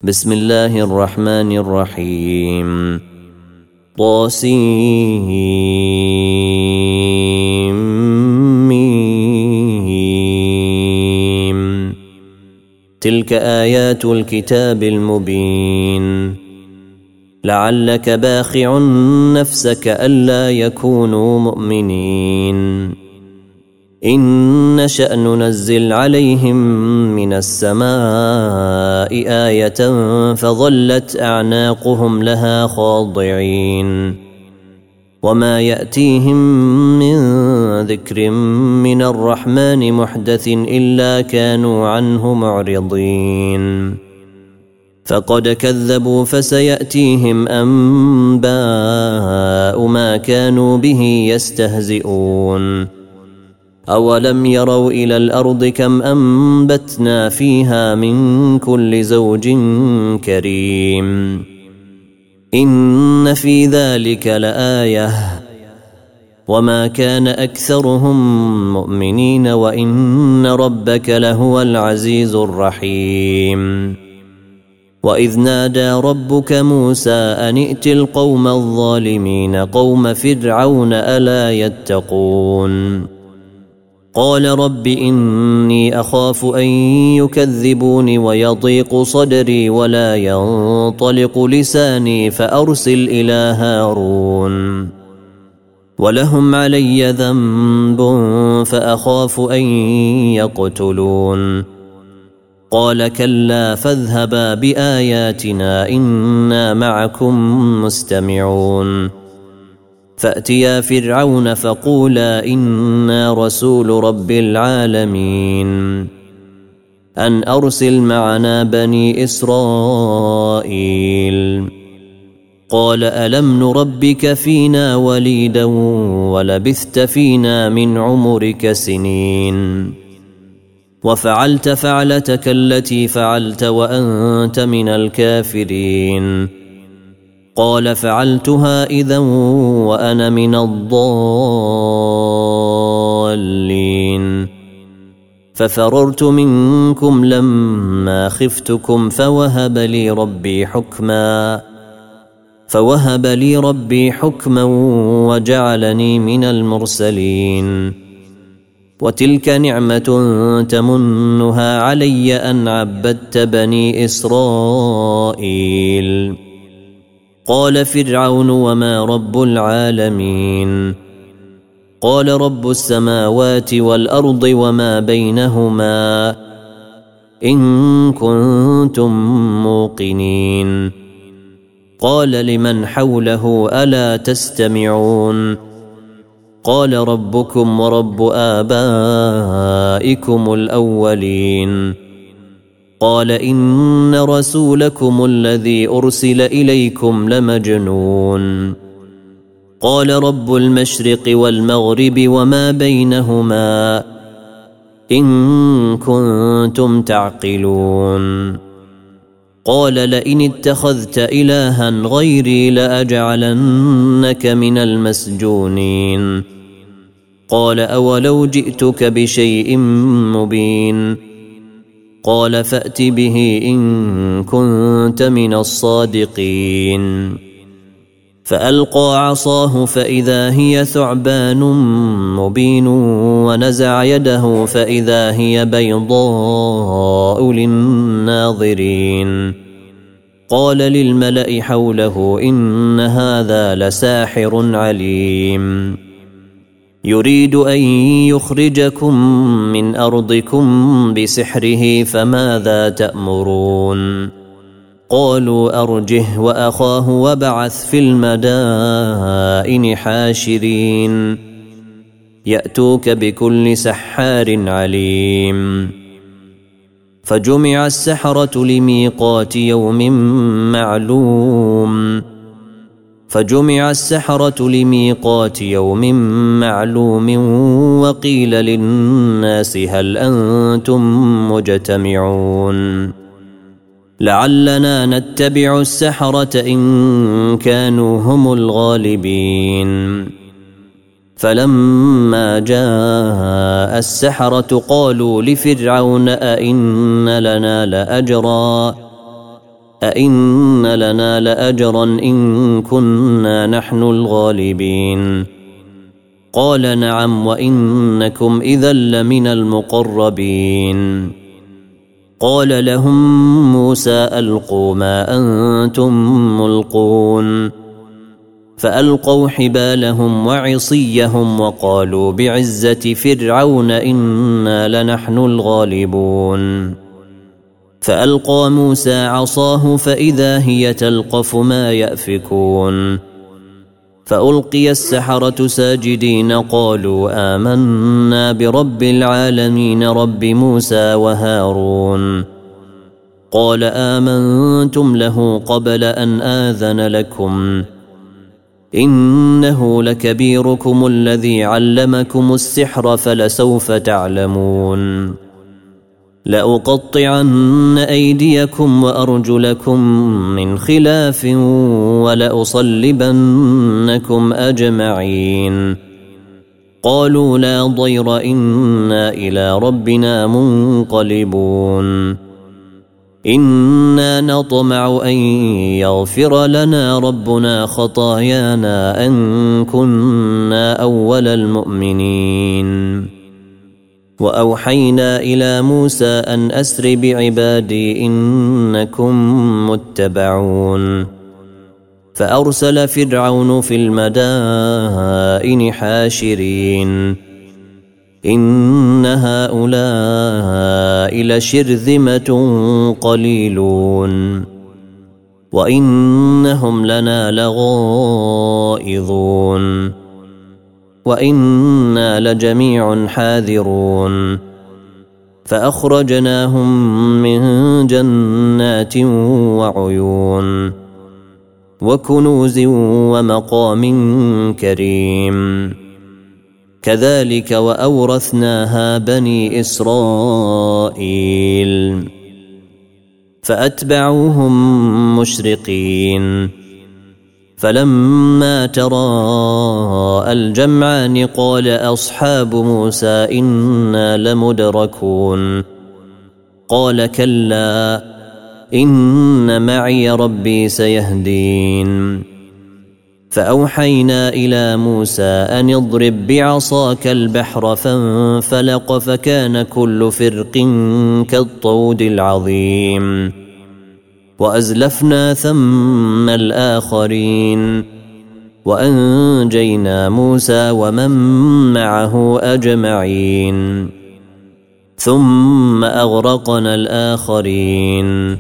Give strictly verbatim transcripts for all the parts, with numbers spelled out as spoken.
بسم الله الرحمن الرحيم. طاسيم. تلك آيات الكتاب المبين. لعلك باخع نفسك ألا يكونوا مؤمنين إن نشأ ننزل عليهم من السماء آية فظلت أعناقهم لها خاضعين وما يأتيهم من ذكر من الرحمن محدث إلا كانوا عنه معرضين فقد كذبوا فسيأتيهم أنباء ما كانوا به يستهزئون أولم يروا إلى الأرض كم أنبتنا فيها من كل زوج كريم إن في ذلك لآية وما كان أكثرهم مؤمنين وإن ربك لهو العزيز الرحيم وإذ نادى ربك موسى أن ائت القوم الظالمين قوم فرعون ألا يتقون قال رب إني أخاف أن يكذبوني ويضيق صدري ولا ينطلق لساني فأرسل إلى هارون ولهم علي ذنب فأخاف أن يقتلون قال كلا فاذهبا بآياتنا إنا معكم مستمعون فأتيا فرعون فقولا إنا رسول رب العالمين أن أرسل معنا بني إسرائيل قال ألم نربك فينا وليدا ولبثت فينا من عمرك سنين وفعلت فعلتك التي فعلت وأنت من الكافرين قال فعلتها إذا وأنا من الضالين ففررت منكم لما خفتكم فوهب لي ربي حكما فوهب لي ربي حكما وجعلني من المرسلين وتلك نعمة تمنها علي أن عبدت بني إسرائيل قال فرعون وما رب العالمين قال رب السماوات والأرض وما بينهما إن كنتم موقنين قال لمن حوله ألا تستمعون قال ربكم ورب آبائكم الأولين قال إن رسولكم الذي أرسل إليكم لمجنون قال رب المشرق والمغرب وما بينهما إن كنتم تعقلون قال لئن اتخذت إلها غيري لأجعلنك من المسجونين قال أولو جئتك بشيء مبين قال فأت به إن كنت من الصادقين فألقى عصاه فإذا هي ثعبان مبين ونزع يده فإذا هي بيضاء للناظرين قال للملأ حوله إن هذا لساحر عليم يريد أن يخرجكم من أرضكم بسحره فماذا تأمرون قالوا أرجه وأخاه وابعث في المدائن حاشرين يأتوك بكل سحار عليم فجمع السحرة لميقات يوم معلوم فجمع السحرة لميقات يوم معلوم وقيل للناس هل أنتم مجتمعون لعلنا نتبع السحرة إن كانوا هم الغالبين فلما جاء السحرة قالوا لفرعون أئن لنا لأجرا أئن لنا لأجرا إن كنا نحن الغالبين قال نعم وإنكم إذا لمن المقربين قال لهم موسى ألقوا ما أنتم ملقون فألقوا حبالهم وعصيهم وقالوا بعزة فرعون إنا لنحن الغالبون فألقى موسى عصاه فإذا هي تلقف ما يأفكون فألقي السحرة ساجدين قالوا آمنا برب العالمين رب موسى وهارون قال آمنتم له قبل أن آذن لكم إنه لكبيركم الذي علمكم السحر فلسوف تعلمون لأقطعن أيديكم وأرجلكم من خلاف ولأصلبنكم أجمعين قالوا لا ضير إنا إلى ربنا منقلبون إنا نطمع أن يغفر لنا ربنا خطايانا أن كنا أول المؤمنين وأوحينا إلى موسى أن أسر بعبادي إنكم متبعون فأرسل فرعون في المدائن حاشرين إن هؤلاء لشرذمة قليلون وإنهم لنا لغائظون وإنا لجميع حاذرون فأخرجناهم من جنات وعيون وكنوز ومقام كريم كذلك وأورثناها بني إسرائيل فأتبعوهم مشرقين فلما تراءى الجمعان قال أصحاب موسى إنا لمدركون قال كلا إن معي ربي سيهدين فأوحينا إلى موسى أن اضرب بعصاك البحر فانفلق فكان كل فرق كالطود العظيم وأزلفنا ثم الآخرين وأنجينا موسى ومن معه أجمعين ثم أغرقنا الآخرين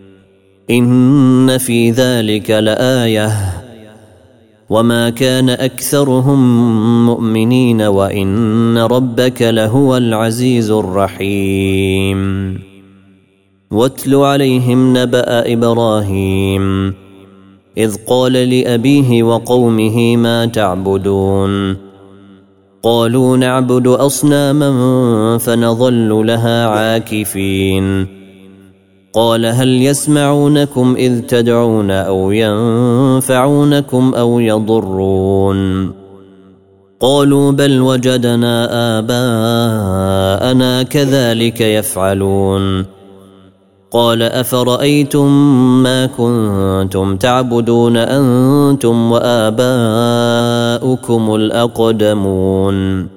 إن في ذلك لآية وما كان أكثرهم مؤمنين وإن ربك لهو العزيز الرحيم واتل عليهم نبأ إبراهيم إذ قال لأبيه وقومه ما تعبدون قالوا نعبد أصناما فنظل لها عاكفين قال هل يسمعونكم إذ تدعون أو ينفعونكم أو يضرون قالوا بل وجدنا آباءنا كذلك يفعلون قال أفرأيتم ما كنتم تعبدون أنتم وآباؤكم الأقدمون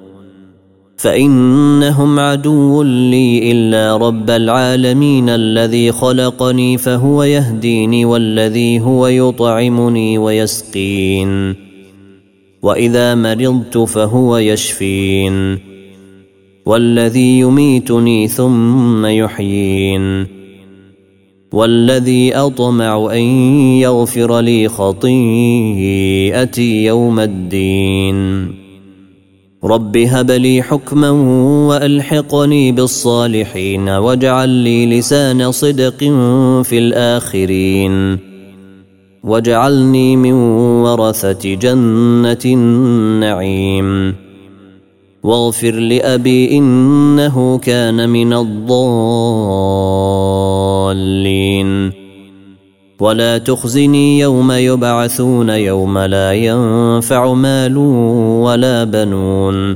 فإنهم عدو لي إلا رب العالمين الذي خلقني فهو يهديني والذي هو يطعمني ويسقين وإذا مرضت فهو يشفين والذي يميتني ثم يحيين والذي أطمع أن يغفر لي خطيئتي يوم الدين رب هب لي حكما وألحقني بالصالحين واجعل لي لسان صدق في الآخرين واجعلني من ورثة جنة النعيم واغفر لأبي إنه كان من الضالين ولا تخزني يوم يبعثون يوم لا ينفع مال ولا بنون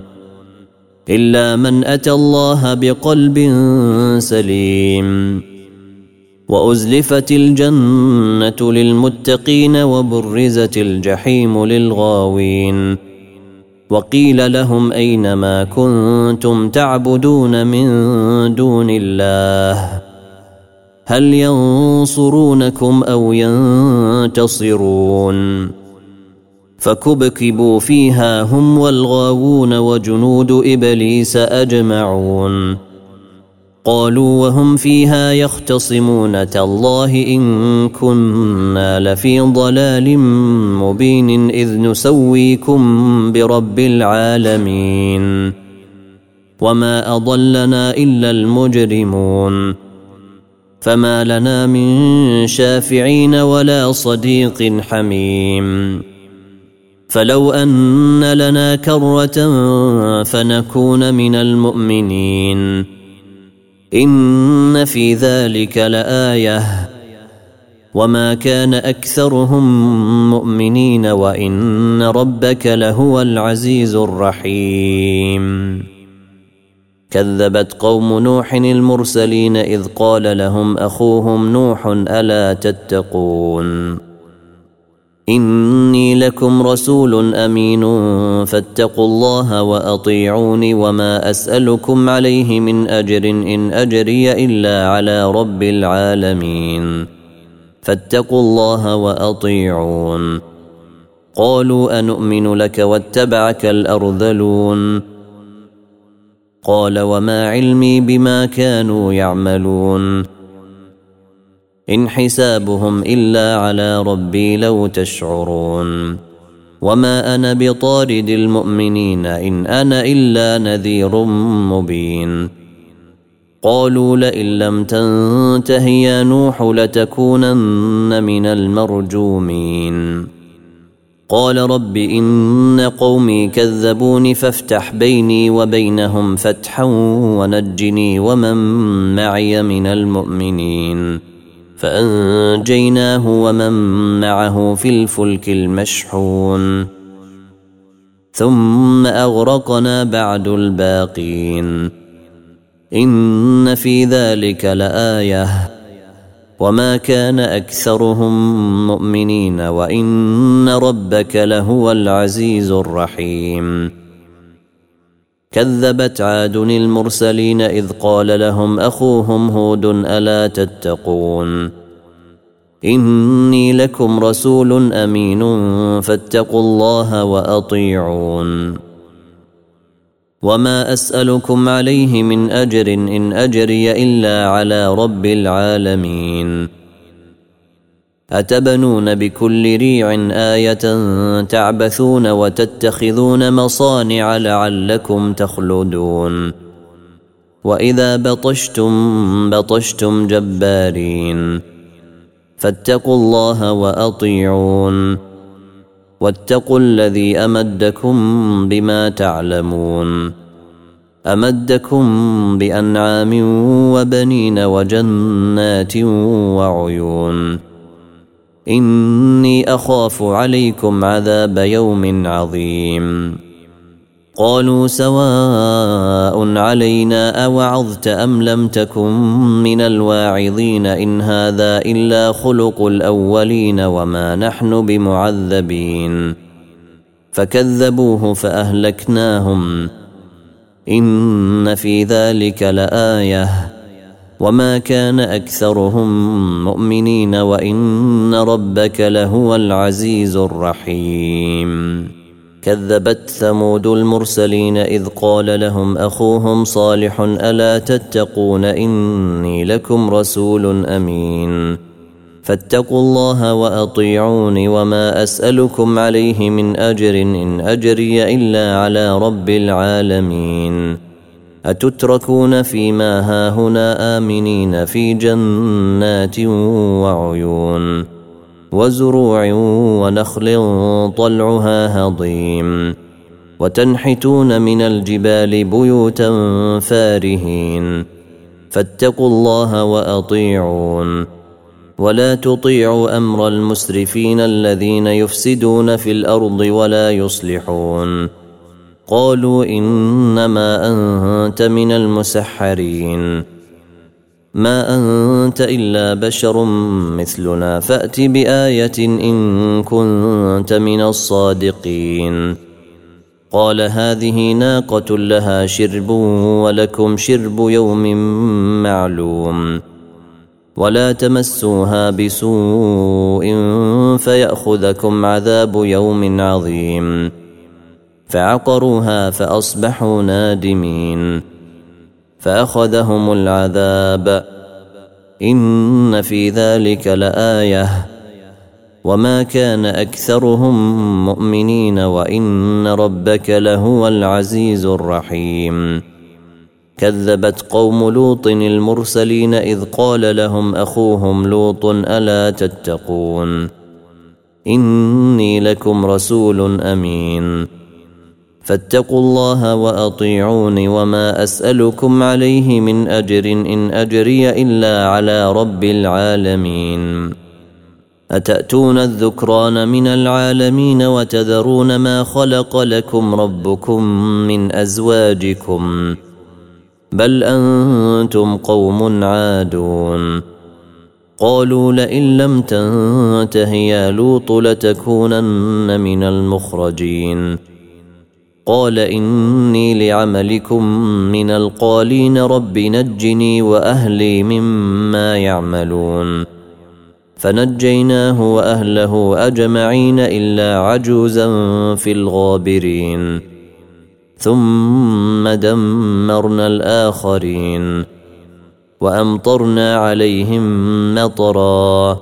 إلا من أتى الله بقلب سليم وأزلفت الجنة للمتقين وبرزت الجحيم للغاوين وقيل لهم أين ما كنتم تعبدون من دون الله هل ينصرونكم أو ينتصرون فكبكبوا فيها هم والغاوون وجنود إبليس أجمعون قالوا وهم فيها يختصمون تالله إن كنا لفي ضلال مبين إذ نسويكم برب العالمين وما أضلنا إلا المجرمون فما لنا من شافعين ولا صديق حميم فلو أن لنا كرة فنكون من المؤمنين إن في ذلك لآية وما كان أكثرهم مؤمنين وإن ربك لهو العزيز الرحيم كذبت قوم نوح المرسلين إذ قال لهم أخوهم نوح ألا تتقون إني لكم رسول أمين فاتقوا الله وأطيعوني وما أسألكم عليه من أجر إن أجري إلا على رب العالمين فاتقوا الله وأطيعون قالوا أنؤمن لك واتبعك الأرذلون قال وما علمي بما كانوا يعملون إن حسابهم إلا على ربي لو تشعرون وما أنا بطارد المؤمنين إن أنا إلا نذير مبين قالوا لئن لم تنته يا نوح لتكونن من المرجومين قال رب إن قومي كذبوني فافتح بيني وبينهم فتحا ونجني ومن معي من المؤمنين فأنجيناه ومن معه في الفلك المشحون ثم أغرقنا بعد الباقين إن في ذلك لآية وما كان أكثرهم مؤمنين وإن ربك لهو العزيز الرحيم كذبت عاد المرسلين إذ قال لهم أخوهم هود ألا تتقون إني لكم رسول أمين فاتقوا الله وأطيعون وما أسألكم عليه من أجر إن أجري إلا على رب العالمين أتبنون بكل ريع آية تعبثون وتتخذون مصانع لعلكم تخلدون وإذا بطشتم بطشتم جبارين فاتقوا الله وأطيعون واتقوا الذي أمدكم بما تعلمون أمدكم بأنعام وبنين وجنات وعيون إني أخاف عليكم عذاب يوم عظيم قالوا سواء علينا أوعظت أم لم تكن من الواعظين إن هذا إلا خلق الأولين وما نحن بمعذبين فكذبوه فأهلكناهم إن في ذلك لآية وما كان أكثرهم مؤمنين وإن ربك لهو العزيز الرحيم كذبت ثمود المرسلين إذ قال لهم أخوهم صالح ألا تتقون إني لكم رسول أمين فاتقوا الله وأطيعوني وما أسألكم عليه من أجر إن أجري إلا على رب العالمين أتتركون فيما هاهنا آمنين في جنات وعيون وزروع ونخل طلعها هضيم وتنحتون من الجبال بيوتا فارهين فاتقوا الله وأطيعون ولا تطيعوا أمر المسرفين الذين يفسدون في الأرض ولا يصلحون قالوا إنما أنت من المسحرين ما أنت إلا بشر مثلنا فأت بآية إن كنت من الصادقين. قال هذه ناقة لها شرب ولكم شرب يوم معلوم ولا تمسوها بسوء فيأخذكم عذاب يوم عظيم. فعقروها فأصبحوا نادمين فأخذهم العذاب إن في ذلك لآية وما كان أكثرهم مؤمنين وإن ربك لهو العزيز الرحيم. كذبت قوم لوط المرسلين إذ قال لهم أخوهم لوط ألا تتقون إني لكم رسول أمين فاتقوا الله وأطيعون وما أسألكم عليه من أجر إن أجري إلا على رب العالمين. أتأتون الذكران من العالمين وتذرون ما خلق لكم ربكم من أزواجكم بل أنتم قوم عادون. قالوا لئن لم تنته يا لوط لتكونن من المخرجين. قال إني لعملكم من القالين رب نجني وأهلي مما يعملون. فنجيناه وأهله أجمعين إلا عجوزا في الغابرين ثم دمرنا الآخرين وأمطرنا عليهم مطرا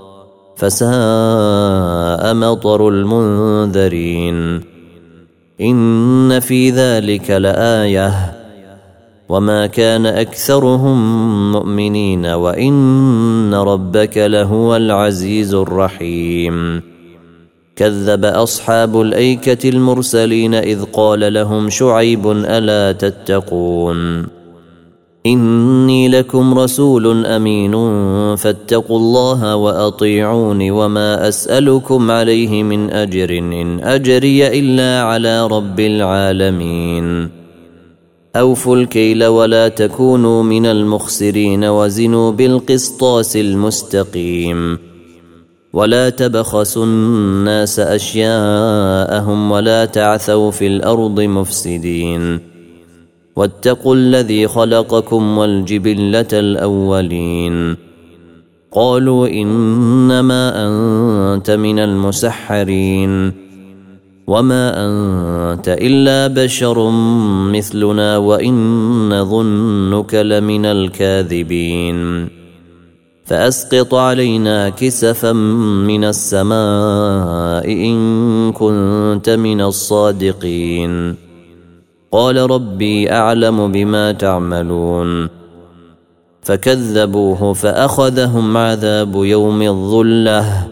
فساء مطر المنذرين. إن في ذلك لآية وما كان أكثرهم مؤمنين وإن ربك لهو العزيز الرحيم. كذب أصحاب الأيكة المرسلين إذ قال لهم شعيب ألا تتقون إني لكم رسول أمين فاتقوا الله وأطيعون وما أسألكم عليه من أجر إن أجري إلا على رب العالمين. أوفوا الكيل ولا تكونوا من المخسرين وزنوا بالقسطاس المستقيم ولا تبخسوا الناس أشياءهم ولا تعثوا في الأرض مفسدين واتقوا الذي خلقكم والجبلة الأولين. قالوا إنما أنت من المسحرين وما أنت إلا بشر مثلنا وإن نظنك لمن الكاذبين. فأسقط علينا كسفا من السماء إن كنت من الصادقين. قال ربي أعلم بما تعملون. فكذبوه فأخذهم عذاب يوم الظلة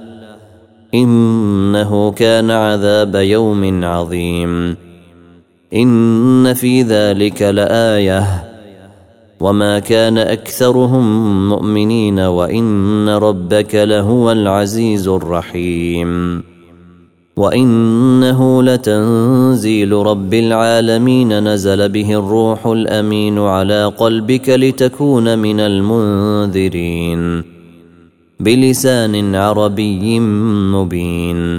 إنه كان عذاب يوم عظيم. إن في ذلك لآية وما كان أكثرهم مؤمنين وإن ربك لهو العزيز الرحيم. وإنه لتنزيل رب العالمين نزل به الروح الأمين على قلبك لتكون من المنذرين بلسان عربي مبين.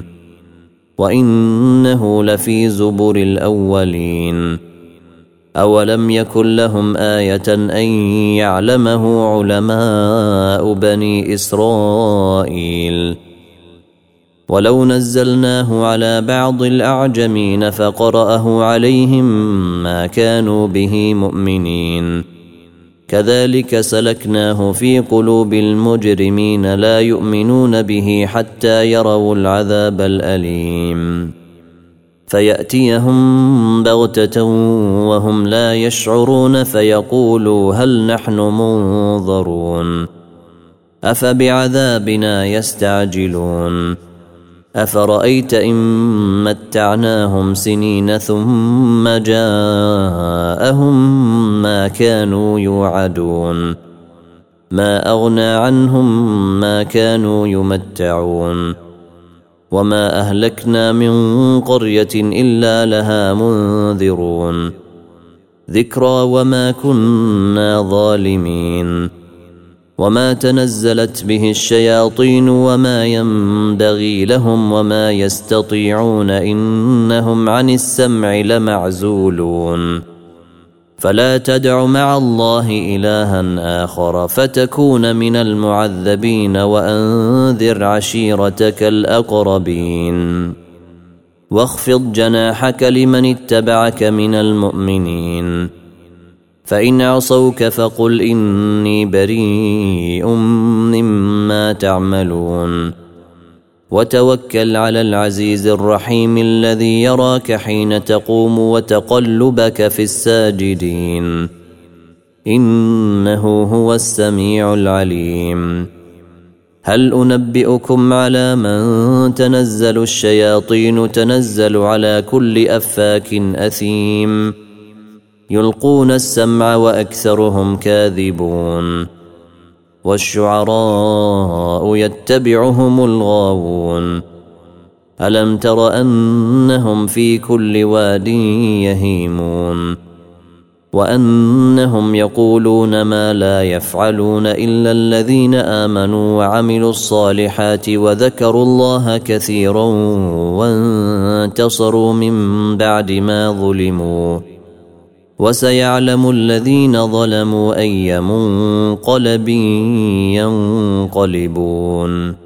وإنه لفي زبر الأولين. أولم يكن لهم آية أن يعلمه علماء بني إسرائيل ولو نزلناه على بعض الأعجمين فقرأه عليهم ما كانوا به مؤمنين. كذلك سلكناه في قلوب المجرمين لا يؤمنون به حتى يروا العذاب الأليم فيأتيهم بغتة وهم لا يشعرون فيقولوا هل نحن منظرون أفبعذابنا يستعجلون أفرأيت إن متعناهم سنين ثم جاءهم ما كانوا يوعدون ما أغنى عنهم ما كانوا يمتعون وما أهلكنا من قرية إلا لها منذرون ذكرى وما كنا ظالمين وما تنزلت به الشياطين وما ينبغي لهم وما يستطيعون إنهم عن السمع لمعزولون فلا تدع مع الله إلها آخر فتكون من المعذبين وأنذر عشيرتك الأقربين واخفض جناحك لمن اتبعك من المؤمنين فإن عصوك فقل إني بريء مما تعملون وتوكل على العزيز الرحيم الذي يراك حين تقوم وتقلبك في الساجدين إنه هو السميع العليم هل أنبئكم على من تنزل الشياطين تنزل على كل أفاك أثيم يلقون السمع وأكثرهم كاذبون والشعراء يتبعهم الغاوون ألم تر أنهم في كل واد يهيمون وأنهم يقولون ما لا يفعلون إلا الذين آمنوا وعملوا الصالحات وذكروا الله كثيرا وانتصروا من بعد ما ظلموا وسيعلم الذين ظلموا أي منقلب ينقلبون